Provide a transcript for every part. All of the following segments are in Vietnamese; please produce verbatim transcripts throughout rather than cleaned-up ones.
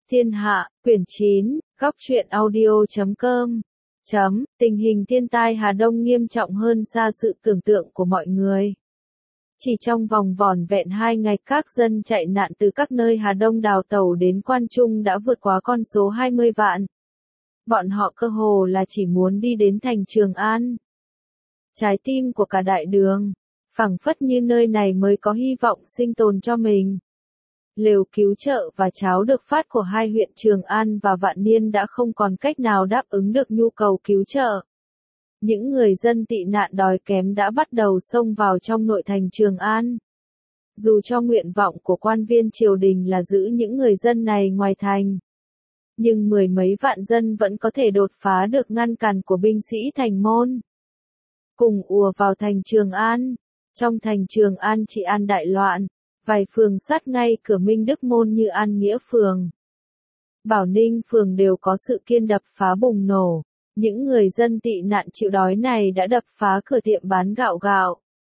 Thiên Hạ, quyển chín, góc truyện audio chấm com. Chấm, tình hình thiên tai Hà Đông nghiêm trọng hơn xa sự tưởng tượng của mọi người. Chỉ trong vòng vỏn vẹn hai ngày các dân chạy nạn từ các nơi Hà Đông đào tẩu đến Quan Trung đã vượt quá con số hai mươi vạn. Bọn họ cơ hồ là chỉ muốn đi đến thành Trường An. Trái tim của cả đại đường, phảng phất như nơi này mới có hy vọng sinh tồn cho mình. Lều cứu trợ và cháo được phát của hai huyện Trường An và Vạn Niên đã không còn cách nào đáp ứng được nhu cầu cứu trợ. Những người dân tị nạn đói kém đã bắt đầu xông vào trong nội thành Trường An. Dù cho nguyện vọng của quan viên triều đình là giữ những người dân này ngoài thành, nhưng mười mấy vạn dân vẫn có thể đột phá được ngăn cản của binh sĩ thành môn. Cùng ùa vào thành Trường An. Trong thành Trường An trị an đại loạn. Vài phường sát ngay cửa Minh Đức Môn như An Nghĩa Phường, Bảo Ninh Phường đều có sự kiên đập phá bùng nổ. Những người dân tị nạn chịu đói này đã đập phá cửa tiệm bán gạo gạo,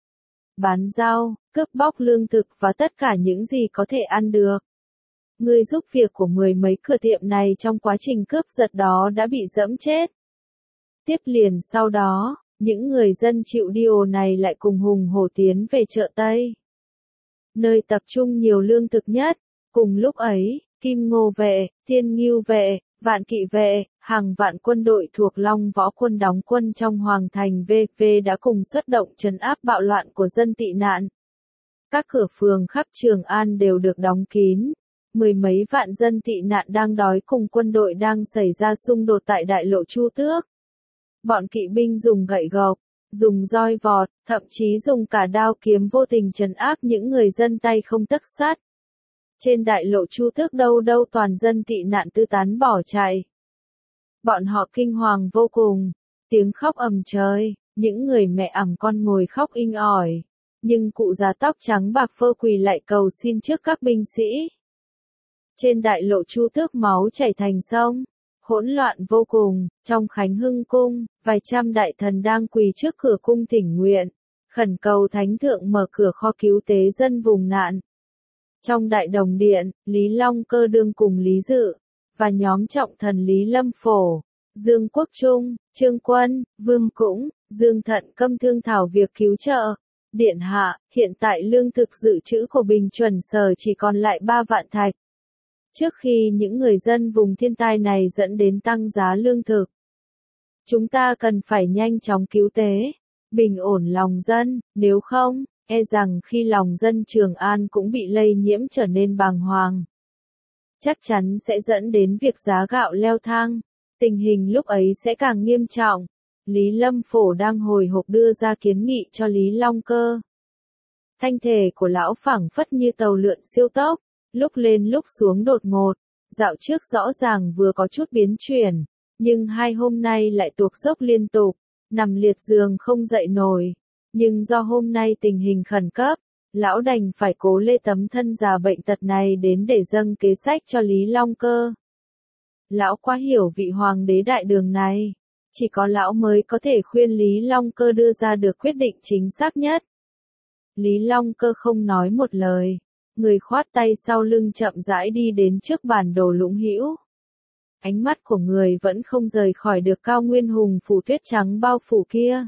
bán rau, cướp bóc lương thực và tất cả những gì có thể ăn được. Người giúp việc của mười mấy cửa tiệm này trong quá trình cướp giật đó đã bị giẫm chết. Tiếp liền sau đó, những người dân chịu điêu này lại cùng hùng hổ tiến về chợ Tây, nơi tập trung nhiều lương thực nhất. Cùng lúc ấy, Kim Ngô vệ, Thiên Ngưu vệ, Vạn Kỵ vệ, hàng vạn quân đội thuộc Long Võ quân đóng quân trong Hoàng thành vê vê đã cùng xuất động trấn áp bạo loạn của dân tị nạn. Các cửa phường khắp Trường An đều được đóng kín. Mười mấy vạn dân tị nạn đang đói cùng quân đội đang xảy ra xung đột tại đại lộ Chu Tước. Bọn kỵ binh dùng gậy gộc, dùng roi vọt, thậm chí dùng cả đao kiếm vô tình trấn áp những người dân tay không tấc sắt. Trên đại lộ Chu Tước đâu đâu toàn dân tị nạn tứ tán bỏ chạy. Bọn họ kinh hoàng vô cùng, tiếng khóc ầm trời, những người mẹ ẵm con ngồi khóc inh ỏi, nhưng cụ già tóc trắng bạc phơ quỳ lại cầu xin trước các binh sĩ. Trên đại lộ Chu Tước máu chảy thành sông. Hỗn loạn vô cùng. Trong Khánh Hưng cung, vài trăm đại thần đang quỳ trước cửa cung thỉnh nguyện, khẩn cầu Thánh Thượng mở cửa kho cứu tế dân vùng nạn. Trong đại đồng điện, Lý Long Cơ đương cùng Lý Dự, và nhóm trọng thần Lý Lâm Phổ, Dương Quốc Trung, Trương Quân, Vương Cũng, Dương Thận Câm thương thảo việc cứu trợ. Điện hạ, hiện tại lương thực dự trữ của Bình Chuẩn Sở chỉ còn lại ba vạn thạch. Trước khi những người dân vùng thiên tai này dẫn đến tăng giá lương thực, chúng ta cần phải nhanh chóng cứu tế, bình ổn lòng dân, nếu không, e rằng khi lòng dân Trường An cũng bị lây nhiễm trở nên bàng hoàng, chắc chắn sẽ dẫn đến việc giá gạo leo thang, tình hình lúc ấy sẽ càng nghiêm trọng. Lý Lâm Phổ đang hồi hộp đưa ra kiến nghị cho Lý Long Cơ. Thanh thể của lão phảng phất như tàu lượn siêu tốc, lúc lên lúc xuống đột ngột. Dạo trước rõ ràng vừa có chút biến chuyển, nhưng hai hôm nay lại tuột dốc liên tục, nằm liệt giường không dậy nổi. Nhưng do hôm nay tình hình khẩn cấp, lão đành phải cố lê tấm thân già bệnh tật này đến để dâng kế sách cho Lý Long Cơ. Lão quá hiểu vị hoàng đế đại đường này, chỉ có lão mới có thể khuyên Lý Long Cơ đưa ra được quyết định chính xác nhất. Lý Long Cơ không nói một lời. Người khoát tay sau lưng chậm rãi đi đến trước bản đồ Lũng Hữu. Ánh mắt của người vẫn không rời khỏi được cao nguyên hùng phủ tuyết trắng bao phủ kia.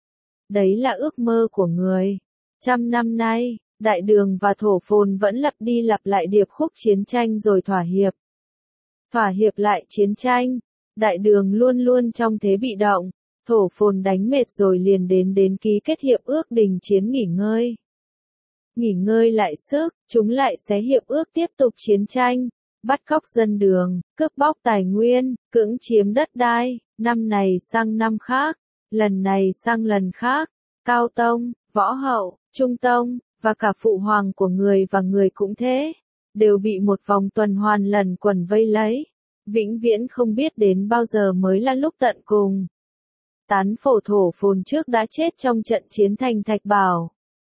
Đấy là ước mơ của người. Trăm năm nay, đại đường và thổ phồn vẫn lặp đi lặp lại điệp khúc chiến tranh rồi thỏa hiệp. Thỏa hiệp lại chiến tranh. Đại đường luôn luôn trong thế bị động. Thổ phồn đánh mệt rồi liền đến đến ký kết hiệp ước đình chiến nghỉ ngơi. Nghỉ ngơi lại sức, chúng lại xé hiệp ước tiếp tục chiến tranh, bắt cóc dân đường, cướp bóc tài nguyên, cưỡng chiếm đất đai, năm này sang năm khác, lần này sang lần khác. Cao tông, võ hậu, trung tông, và cả phụ hoàng của người và người cũng thế, đều bị một vòng tuần hoàn lần quần vây lấy, vĩnh viễn không biết đến bao giờ mới là lúc tận cùng. Tán phổ thổ phồn trước đã chết trong trận chiến thành Thạch Bảo.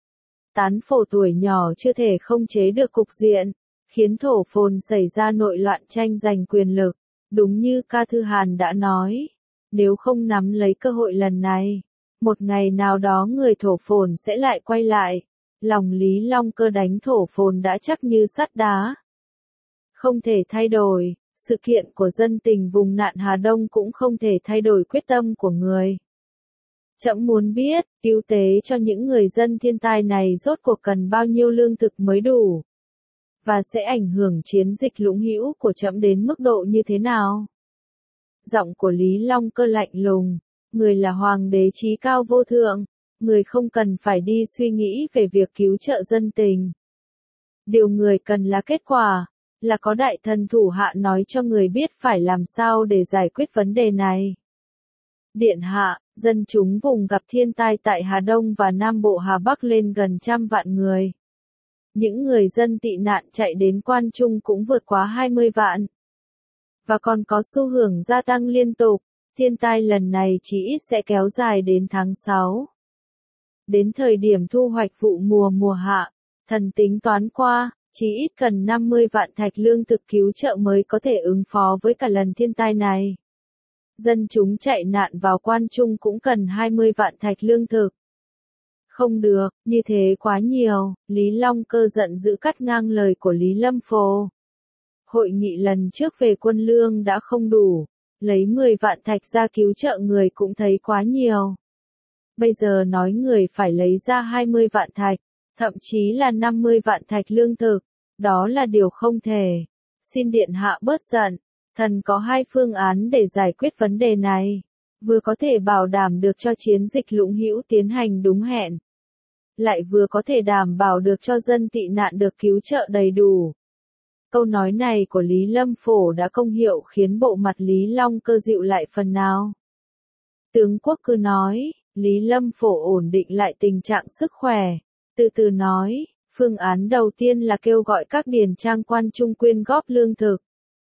Tán phổ tuổi nhỏ chưa thể không chế được cục diện, khiến thổ phồn xảy ra nội loạn tranh giành quyền lực. Đúng như Ca Thư Hàn đã nói, nếu không nắm lấy cơ hội lần này, một ngày nào đó người thổ phồn sẽ lại quay lại. Lòng Lý Long Cơ đánh thổ phồn đã chắc như sắt đá. không thể thay đổi, sự kiện của dân tình vùng nạn Hà Đông cũng không thể thay đổi quyết tâm của người. Trẫm muốn biết, cứu tế cho những người dân thiên tai này rốt cuộc cần bao nhiêu lương thực mới đủ? Và sẽ ảnh hưởng chiến dịch Lũng Hữu của trẫm đến mức độ như thế nào? Giọng của Lý Long Cơ lạnh lùng, người là hoàng đế trí cao vô thượng, người không cần phải đi suy nghĩ về việc cứu trợ dân tình. Điều người cần là kết quả, là có đại thần thủ hạ nói cho người biết phải làm sao để giải quyết vấn đề này. Điện hạ, dân chúng vùng gặp thiên tai tại Hà Đông và Nam Bộ Hà Bắc lên gần trăm vạn người. Những người dân tị nạn chạy đến Quan Trung cũng vượt quá hai mươi vạn. Và còn có xu hướng gia tăng liên tục, thiên tai lần này chỉ ít sẽ kéo dài đến tháng sáu. Đến thời điểm thu hoạch vụ mùa mùa hạ, thần tính toán qua, chỉ ít cần năm mươi vạn thạch lương thực cứu trợ mới có thể ứng phó với cả lần thiên tai này. Dân chúng chạy nạn vào Quan Trung cũng cần hai mươi vạn thạch lương thực. Không được, như thế quá nhiều, Lý Long Cơ giận dữ cắt ngang lời của Lý Lâm Phổ. Hội nghị lần trước về quân lương đã không đủ, lấy mười vạn thạch ra cứu trợ người cũng thấy quá nhiều. Bây giờ nói người phải lấy ra hai mươi vạn thạch, thậm chí là năm mươi vạn thạch lương thực, đó là điều không thể. Xin điện hạ bớt giận, thần có hai phương án để giải quyết vấn đề này, vừa có thể bảo đảm được cho chiến dịch Lũng Hữu tiến hành đúng hẹn, lại vừa có thể đảm bảo được cho dân tị nạn được cứu trợ đầy đủ. Câu nói này của Lý Lâm Phổ đã công hiệu khiến bộ mặt Lý Long Cơ dịu lại phần nào. Tướng quốc cứ nói, Lý Lâm Phổ ổn định lại tình trạng sức khỏe, từ từ nói, phương án đầu tiên là kêu gọi các điền trang Quan Trung quyên góp lương thực.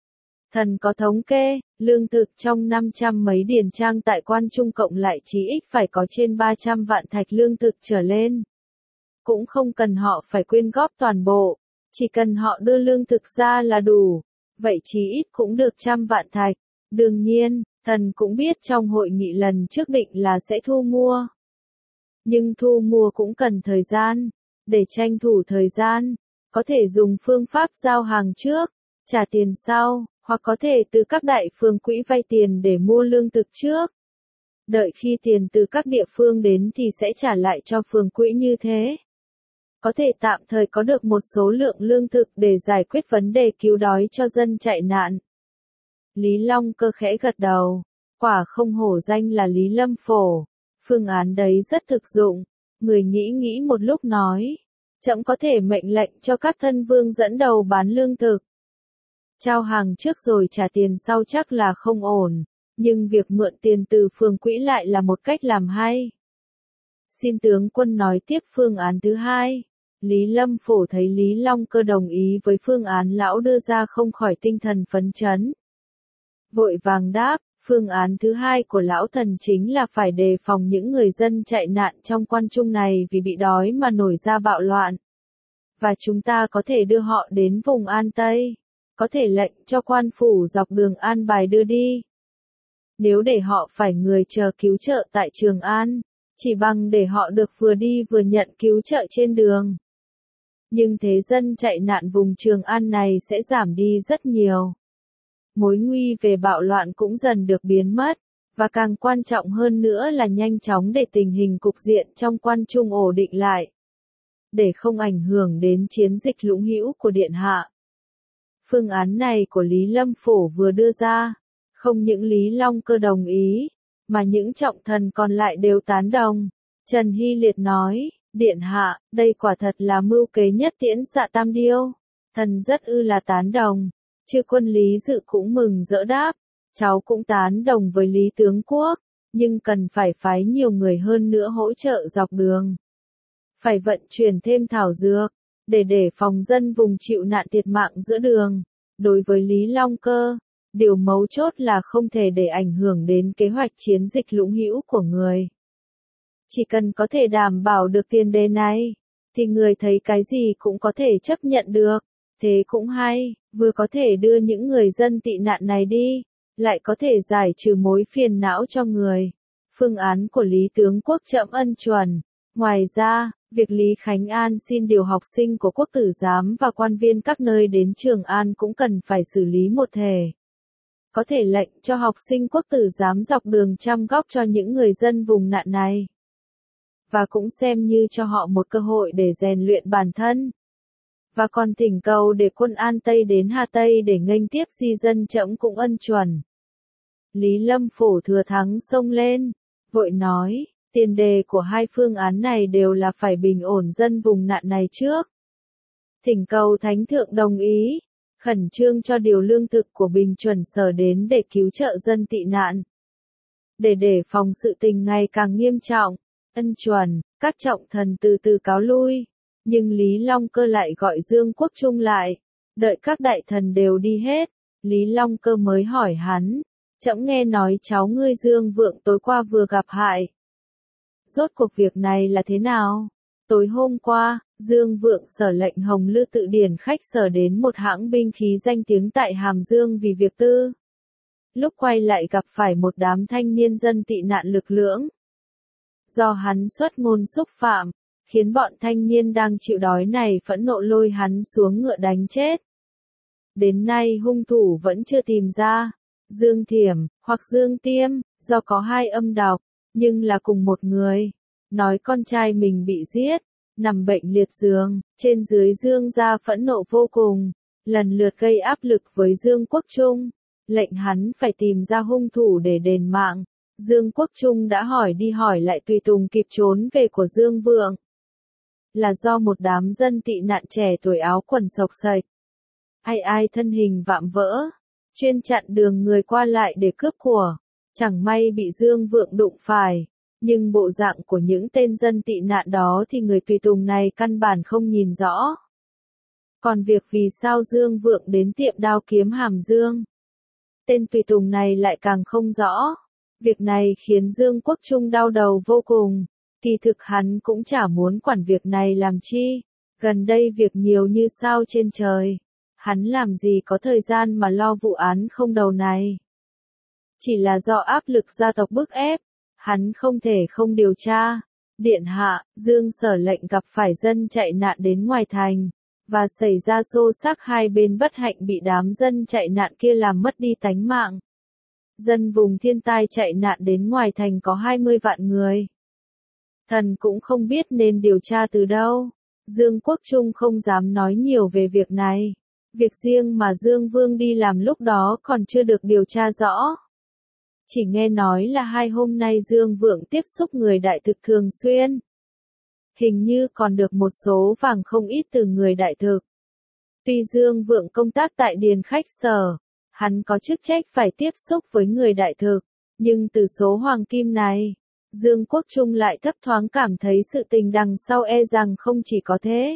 Thần có thống kê, lương thực trong năm trăm mấy điền trang tại Quan Trung cộng lại chí ít phải có trên ba trăm vạn thạch lương thực trở lên. Cũng không cần họ phải quyên góp toàn bộ, chỉ cần họ đưa lương thực ra là đủ, vậy chí ít cũng được trăm vạn thạch. Đương nhiên, thần cũng biết trong hội nghị lần trước định là sẽ thu mua. Nhưng thu mua cũng cần thời gian, để tranh thủ thời gian, có thể dùng phương pháp giao hàng trước, trả tiền sau, hoặc có thể từ các đại phương quỹ vay tiền để mua lương thực trước. Đợi khi tiền từ các địa phương đến thì sẽ trả lại cho phường quỹ như thế. Có thể tạm thời có được một số lượng lương thực để giải quyết vấn đề cứu đói cho dân chạy nạn. Lý Long Cơ khẽ gật đầu, quả không hổ danh là Lý Lâm Phổ, phương án đấy rất thực dụng, người nghĩ nghĩ một lúc nói, trẫm có thể mệnh lệnh cho các thân vương dẫn đầu bán lương thực. Trao hàng trước rồi trả tiền sau chắc là không ổn, nhưng việc mượn tiền từ phường quỹ lại là một cách làm hay. Xin tướng quân nói tiếp phương án thứ hai. Lý Lâm Phổ thấy Lý Long Cơ đồng ý với phương án lão đưa ra không khỏi tinh thần phấn chấn. Vội vàng đáp, phương án thứ hai của lão thần chính là phải đề phòng những người dân chạy nạn trong Quan Trung này vì bị đói mà nổi ra bạo loạn. Và chúng ta có thể đưa họ đến vùng An Tây, có thể lệnh cho quan phủ dọc đường An Bài đưa đi. Nếu để họ phải người chờ cứu trợ tại Trường An, chỉ bằng để họ được vừa đi vừa nhận cứu trợ trên đường. Nhưng thế dân chạy nạn vùng Trường An này sẽ giảm đi rất nhiều. Mối nguy về bạo loạn cũng dần được biến mất, và càng quan trọng hơn nữa là nhanh chóng để tình hình cục diện trong Quan Trung ổn định lại, để không ảnh hưởng đến chiến dịch Lũng Hữu của Điện Hạ. Phương án này của Lý Lâm Phổ vừa đưa ra, không những Lý Long Cơ đồng ý, mà những trọng thần còn lại đều tán đồng. Trần Hy Liệt nói, Điện Hạ, đây quả thật là mưu kế nhất tiễn xạ tam điêu. Thần rất ư là tán đồng. Chư quân Lý Dự cũng mừng rỡ đáp, cháu cũng tán đồng với Lý Tướng Quốc, nhưng cần phải phái nhiều người hơn nữa hỗ trợ dọc đường. Phải vận chuyển thêm thảo dược, để để phòng dân vùng chịu nạn thiệt mạng giữa đường. Đối với Lý Long Cơ, điều mấu chốt là không thể để ảnh hưởng đến kế hoạch chiến dịch Lũng Hữu của người. Chỉ cần có thể đảm bảo được tiền đề này, thì người thấy cái gì cũng có thể chấp nhận được. Thế cũng hay, vừa có thể đưa những người dân tị nạn này đi, lại có thể giải trừ mối phiền não cho người. Phương án của Lý Tướng Quốc trẫm ân chuẩn. Ngoài ra, Việc Lý Khánh An xin điều học sinh của quốc tử giám và quan viên các nơi đến Trường An cũng cần phải xử lý một thể. Có thể lệnh cho học sinh quốc tử giám dọc đường chăm góc cho những người dân vùng nạn này. Và cũng xem như cho họ một cơ hội để rèn luyện bản thân. Và còn thỉnh cầu để quân An Tây đến Hà Tây để nghênh tiếp di dân trẫm cũng ân chuẩn. Lý Lâm Phổ thừa thắng xông lên, vội nói, tiền đề của hai phương án này đều là phải bình ổn dân vùng nạn này trước. Thỉnh cầu Thánh Thượng đồng ý, khẩn trương cho điều lương thực của Bình Chuẩn Sở đến để cứu trợ dân tị nạn. Để đề phòng sự tình ngày càng nghiêm trọng, ân chuẩn, các trọng thần từ từ cáo lui, nhưng Lý Long Cơ lại gọi Dương Quốc Trung lại, đợi các đại thần đều đi hết, Lý Long Cơ mới hỏi hắn, trẫm nghe nói cháu ngươi Dương Vượng tối qua vừa gặp hại. Rốt cuộc việc này là thế nào? Tối hôm qua, Dương Vượng Sở lệnh Hồng Lư Tự Điển khách sở đến một hãng binh khí danh tiếng tại Hàm Dương vì việc tư. Lúc quay lại gặp phải một đám thanh niên dân tị nạn lực lưỡng. Do hắn xuất ngôn xúc phạm, khiến bọn thanh niên đang chịu đói này phẫn nộ lôi hắn xuống ngựa đánh chết. Đến nay hung thủ vẫn chưa tìm ra. Dương Thiểm, hoặc Dương Tiêm, do có hai âm đọc, nhưng là cùng một người. Nói con trai mình bị giết, nằm bệnh liệt giường, trên dưới Dương gia phẫn nộ vô cùng, lần lượt gây áp lực với Dương Quốc Trung, lệnh hắn phải tìm ra hung thủ để đền mạng. Dương Quốc Trung đã hỏi đi hỏi lại tùy tùng kịp trốn về của Dương Vượng. Là do một đám dân tị nạn trẻ tuổi áo quần xộc xệch. Ai ai thân hình vạm vỡ, chuyên chặn đường người qua lại để cướp của. Chẳng may bị Dương Vượng đụng phải. Nhưng bộ dạng của những tên dân tị nạn đó thì người tùy tùng này căn bản không nhìn rõ. Còn việc vì sao Dương Vượng đến tiệm đao kiếm Hàm Dương, tên tùy tùng này lại càng không rõ. Việc này khiến Dương Quốc Trung đau đầu vô cùng. Kỳ thực hắn cũng chả muốn quản việc này làm chi. Gần đây việc nhiều như sao trên trời. Hắn làm gì có thời gian mà lo vụ án không đầu này. Chỉ là do áp lực gia tộc bức ép. Hắn không thể không điều tra. Điện hạ, Dương Sở lệnh gặp phải dân chạy nạn đến ngoài thành. Và xảy ra xô xát hai bên bất hạnh bị đám dân chạy nạn kia làm mất đi tánh mạng. Dân vùng thiên tai chạy nạn đến ngoài thành có hai mươi vạn người. Thần cũng không biết nên điều tra từ đâu. Dương Quốc Trung không dám nói nhiều về việc này. Việc riêng mà Dương Vương đi làm lúc đó còn chưa được điều tra rõ. Chỉ nghe nói là hai hôm nay Dương Vượng tiếp xúc người đại thực thường xuyên. Hình như còn được một số vàng không ít từ người đại thực. Tuy Dương Vượng công tác tại điền khách sở, hắn có chức trách phải tiếp xúc với người đại thực, nhưng từ số hoàng kim này, Dương Quốc Trung lại thấp thoáng cảm thấy sự tình đằng sau e rằng không chỉ có thế.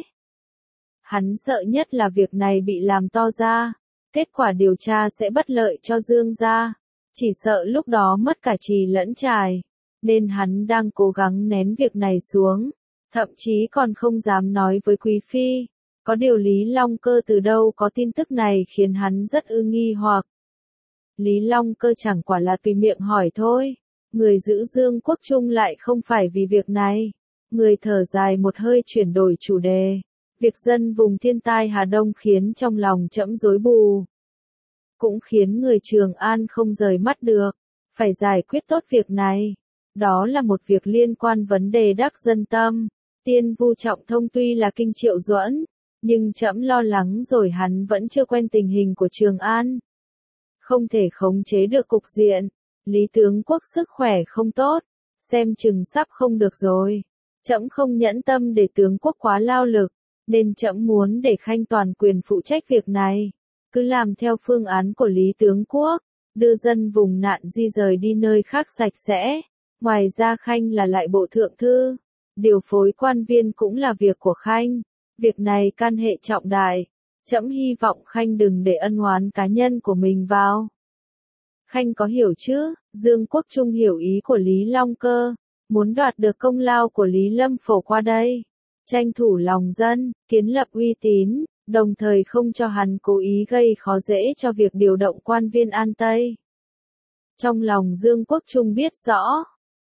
Hắn sợ nhất là việc này bị làm to ra, kết quả điều tra sẽ bất lợi cho Dương gia. Chỉ sợ lúc đó mất cả trì lẫn trài, nên hắn đang cố gắng nén việc này xuống, thậm chí còn không dám nói với Quý Phi. Có điều Lý Long Cơ từ đâu có tin tức này khiến hắn rất ư nghi hoặc. Lý Long Cơ chẳng quả là tùy miệng hỏi thôi, người giữ Dương Quốc Trung lại không phải vì việc này. Người thở dài một hơi chuyển đổi chủ đề, việc dân vùng thiên tai Hà Đông khiến trong lòng trẫm rối bù. Cũng khiến người Trường An không rời mắt được, phải giải quyết tốt việc này. Đó là một việc liên quan vấn đề đắc dân tâm. Tiên Vu Trọng Thông tuy là kinh Triệu Duẫn, nhưng trẫm lo lắng rồi hắn vẫn chưa quen tình hình của Trường An. Không thể khống chế được cục diện, Lý tướng quốc sức khỏe không tốt, xem chừng sắp không được rồi. Trẫm không nhẫn tâm để tướng quốc quá lao lực, nên trẫm muốn để Khanh toàn quyền phụ trách việc này. Cứ làm theo phương án của Lý tướng quốc, đưa dân vùng nạn di rời đi nơi khác sạch sẽ. Ngoài ra Khanh là lại bộ thượng thư, điều phối quan viên cũng là việc của Khanh. Việc này can hệ trọng đại, trẫm hy vọng Khanh đừng để ân oán cá nhân của mình vào. Khanh có hiểu chứ? Dương Quốc Trung hiểu ý của Lý Long Cơ, muốn đoạt được công lao của Lý Lâm Phổ qua đây, tranh thủ lòng dân, kiến lập uy tín. Đồng thời không cho hắn cố ý gây khó dễ cho việc điều động quan viên An Tây. Trong lòng Dương Quốc Trung biết rõ,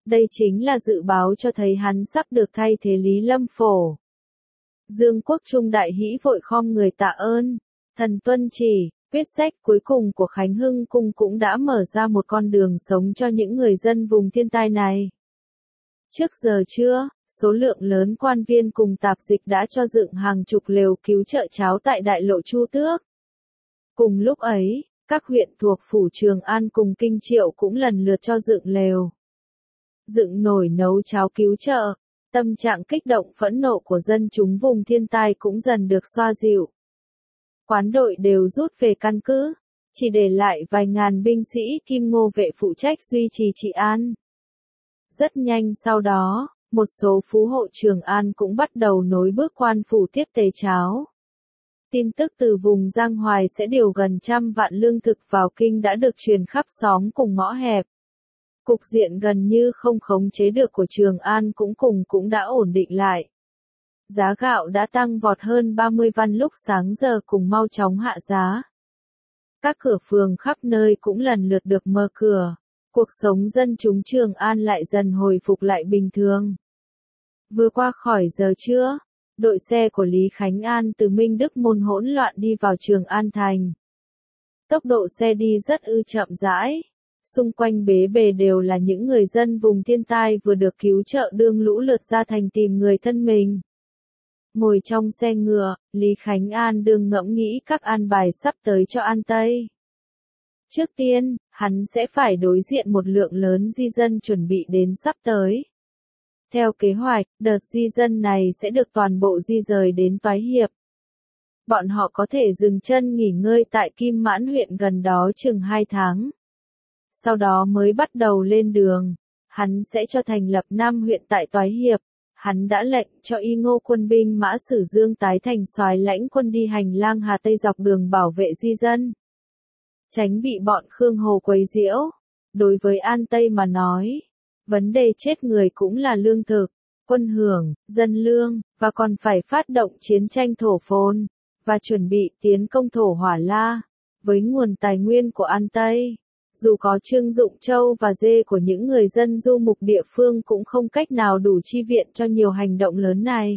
Đây chính là dự báo cho thấy hắn sắp được thay thế Lý Lâm Phổ. Dương Quốc Trung đại hĩ vội khom người tạ ơn, thần tuân chỉ. Quyết sách cuối cùng của Khánh Hưng Cung cũng đã mở ra một con đường sống cho những người dân vùng thiên tai này. Trước giờ trưa, số lượng lớn quan viên cùng tạp dịch đã cho dựng hàng chục lều cứu trợ cháo tại đại lộ Chu Tước. Cùng lúc ấy, các huyện thuộc phủ Trường An cùng Kinh Triệu cũng lần lượt cho dựng lều, dựng nồi nấu cháo cứu trợ. Tâm trạng kích động phẫn nộ của dân chúng vùng thiên tai cũng dần được xoa dịu. Quán đội đều rút về căn cứ, chỉ để lại vài ngàn binh sĩ Kim Ngô vệ phụ trách duy trì trị an. Rất nhanh sau đó, một số phú hộ Trường An cũng bắt đầu nối bước quan phủ tiếp tế cháo. Tin tức từ vùng Giang Hoài sẽ điều gần trăm vạn lương thực vào kinh đã được truyền khắp xóm cùng ngõ hẹp. Cục diện gần như không khống chế được của Trường An cũng cùng cũng đã ổn định lại. Giá gạo đã tăng vọt hơn ba mươi văn lúc sáng giờ cùng mau chóng hạ giá. Các cửa phường khắp nơi cũng lần lượt được mở cửa. Cuộc sống dân chúng Trường An lại dần hồi phục lại bình thường. Vừa qua khỏi giờ trưa, đội xe của Lý Khánh An từ Minh Đức Môn hỗn loạn đi vào Trường An thành. Tốc độ xe đi rất ư chậm rãi. Xung quanh bế bề đều là những người dân vùng thiên tai vừa được cứu trợ đương lũ lượt ra thành tìm người thân mình. Ngồi trong xe ngựa, Lý Khánh An đương ngẫm nghĩ các an bài sắp tới cho An Tây. Trước tiên, hắn sẽ phải đối diện một lượng lớn di dân chuẩn bị đến sắp tới. Theo kế hoạch, đợt di dân này sẽ được toàn bộ di rời đến Toái Hiệp. Bọn họ có thể dừng chân nghỉ ngơi tại Kim Mãn huyện gần đó chừng hai tháng. Sau đó mới bắt đầu lên đường. Hắn sẽ cho thành lập năm huyện tại Toái Hiệp. Hắn đã lệnh cho Y Ngô quân binh Mã Sử Dương tái thành soái lãnh quân đi hành lang Hà Tây dọc đường bảo vệ di dân. Tránh bị bọn Khương Hồ quấy nhiễu. Đối với An Tây mà nói, vấn đề chết người cũng là lương thực, quân hưởng, dân lương, và còn phải phát động chiến tranh thổ phồn, và chuẩn bị tiến công thổ Hỏa La. Với nguồn tài nguyên của An Tây, dù có Trương Dụng Châu và dê của những người dân du mục địa phương cũng không cách nào đủ chi viện cho nhiều hành động lớn này.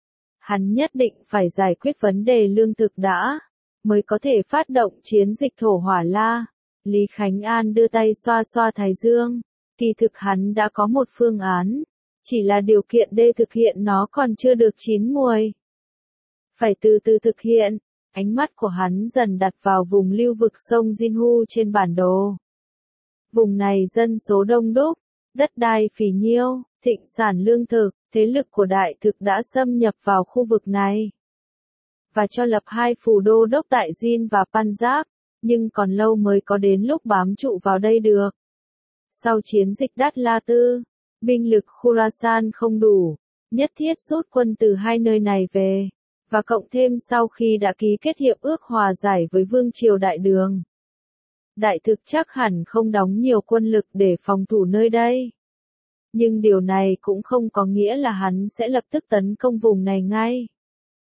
Hắn nhất định phải giải quyết vấn đề lương thực đã, mới có thể phát động chiến dịch thổ Hỏa La. Lý Khánh An đưa tay xoa xoa thái dương, kỳ thực hắn đã có một phương án, chỉ là điều kiện để thực hiện nó còn chưa được chín muồi. Phải từ từ thực hiện. Ánh mắt của hắn dần đặt vào vùng lưu vực sông Jinhu trên bản đồ. Vùng này dân số đông đúc, đất đai phì nhiêu, thịnh sản lương thực, thế lực của đại thực đã xâm nhập vào khu vực này. Và cho lập hai phủ đô đốc tại Jin và Punjab, nhưng còn lâu mới có đến lúc bám trụ vào đây được. Sau chiến dịch Đát La Tư, binh lực Khurasan không đủ, nhất thiết rút quân từ hai nơi này về. Và cộng thêm sau khi đã ký kết hiệp ước hòa giải với Vương triều Đại Đường. Đại thực chắc hẳn không đóng nhiều quân lực để phòng thủ nơi đây. Nhưng điều này cũng không có nghĩa là hắn sẽ lập tức tấn công vùng này ngay.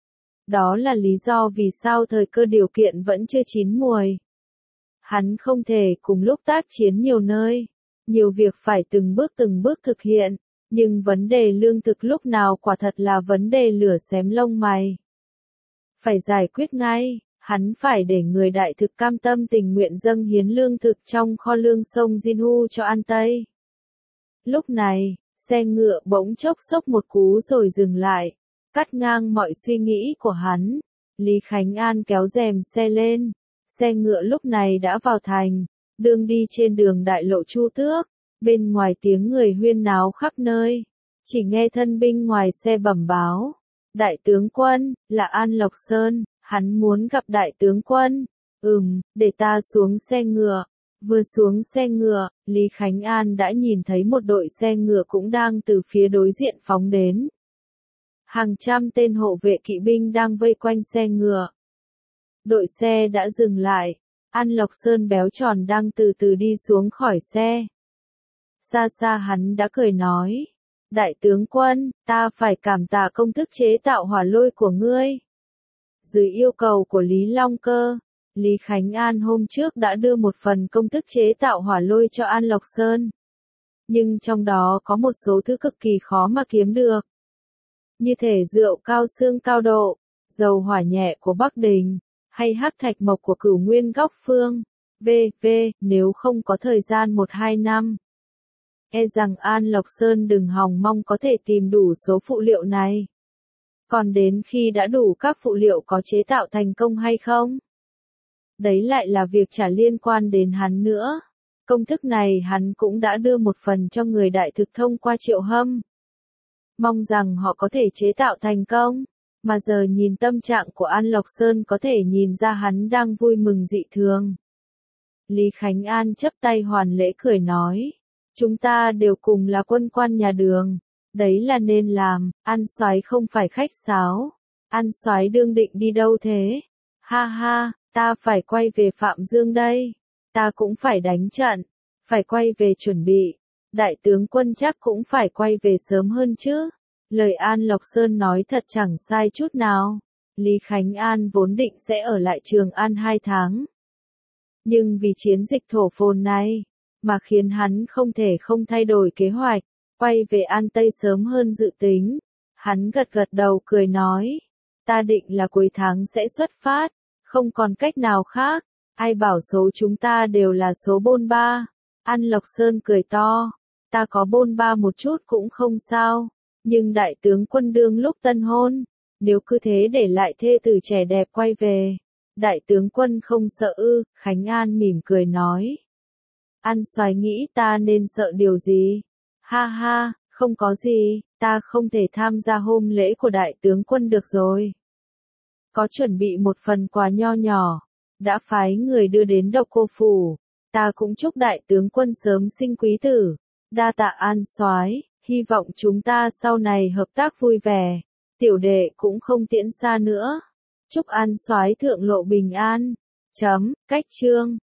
Đó là lý do vì sao thời cơ điều kiện vẫn chưa chín muồi. Hắn không thể cùng lúc tác chiến nhiều nơi, nhiều việc phải từng bước từng bước thực hiện, nhưng vấn đề lương thực lúc nào quả thật là vấn đề lửa xém lông mày. Phải giải quyết ngay, hắn phải để người đại thực cam tâm tình nguyện dâng hiến lương thực trong kho lương sông Jinhu cho An Tây. Lúc này, xe ngựa bỗng chốc sốc một cú rồi dừng lại, cắt ngang mọi suy nghĩ của hắn. Lý Khánh An kéo rèm xe lên, xe ngựa lúc này đã vào thành, đương đi trên đường đại lộ Chu Tước, bên ngoài tiếng người huyên náo khắp nơi, chỉ nghe thân binh ngoài xe bẩm báo. Đại tướng quân, là An Lộc Sơn, hắn muốn gặp đại tướng quân. Ừm, để ta xuống xe ngựa. Vừa xuống xe ngựa, Lý Khánh An đã nhìn thấy một đội xe ngựa cũng đang từ phía đối diện phóng đến. Hàng trăm tên hộ vệ kỵ binh đang vây quanh xe ngựa. Đội xe đã dừng lại. An Lộc Sơn béo tròn đang từ từ đi xuống khỏi xe. Xa xa hắn đã cười nói. Đại tướng quân, ta phải cảm tạ công thức chế tạo hỏa lôi của ngươi. Dưới yêu cầu của Lý Long Cơ, Lý Khánh An hôm trước đã đưa một phần công thức chế tạo hỏa lôi cho An Lộc Sơn. nhưng trong đó có một số thứ cực kỳ khó mà kiếm được. Như thể rượu cao xương cao độ, dầu hỏa nhẹ của Bắc Đình, hay hắc thạch mộc của Cửu Nguyên Góc Phương, vân vân nếu không có thời gian một hai năm. E rằng An Lộc Sơn đừng hòng mong có thể tìm đủ số phụ liệu này. Còn đến khi đã đủ các phụ liệu có chế tạo thành công hay không? Đấy lại là việc chả liên quan đến hắn nữa. Công thức này hắn cũng đã đưa một phần cho người đại thực thông qua Triệu Hâm. Mong rằng họ có thể chế tạo thành công. Mà giờ nhìn tâm trạng của An Lộc Sơn có thể nhìn ra hắn đang vui mừng dị thường. Lý Khánh An chắp tay hoàn lễ cười nói. Chúng ta đều cùng là quân quan nhà Đường. Đấy là nên làm, An soái không phải khách sáo. An soái đương định đi đâu thế? Ha ha, ta phải quay về Phạm Dương đây. Ta cũng phải đánh trận, phải quay về chuẩn bị. Đại tướng quân chắc cũng phải quay về sớm hơn chứ. Lời An Lộc Sơn nói thật chẳng sai chút nào. Lý Khánh An vốn định sẽ ở lại Trường An hai tháng. Nhưng vì chiến dịch thổ phồn này, mà khiến hắn không thể không thay đổi kế hoạch, quay về An Tây sớm hơn dự tính. Hắn gật gật đầu cười nói, ta định là cuối tháng sẽ xuất phát, không còn cách nào khác, ai bảo số chúng ta đều là số bôn ba. An Lộc Sơn cười to, ta có bôn ba một chút cũng không sao, nhưng đại tướng quân đương lúc tân hôn, nếu cứ thế để lại thê tử trẻ đẹp quay về, đại tướng quân không sợ ư? Khánh An mỉm cười nói. An soái nghĩ ta nên sợ điều gì? Ha ha, không có gì, ta không thể tham gia hôm lễ của đại tướng quân được rồi. Có chuẩn bị một phần quà nho nhỏ, đã phái người đưa đến Độc Cô phủ, ta cũng chúc đại tướng quân sớm sinh quý tử. Đa tạ An soái, hy vọng chúng ta sau này hợp tác vui vẻ. Tiểu đệ cũng không tiễn xa nữa. Chúc An soái thượng lộ bình an. Chấm, cách chương.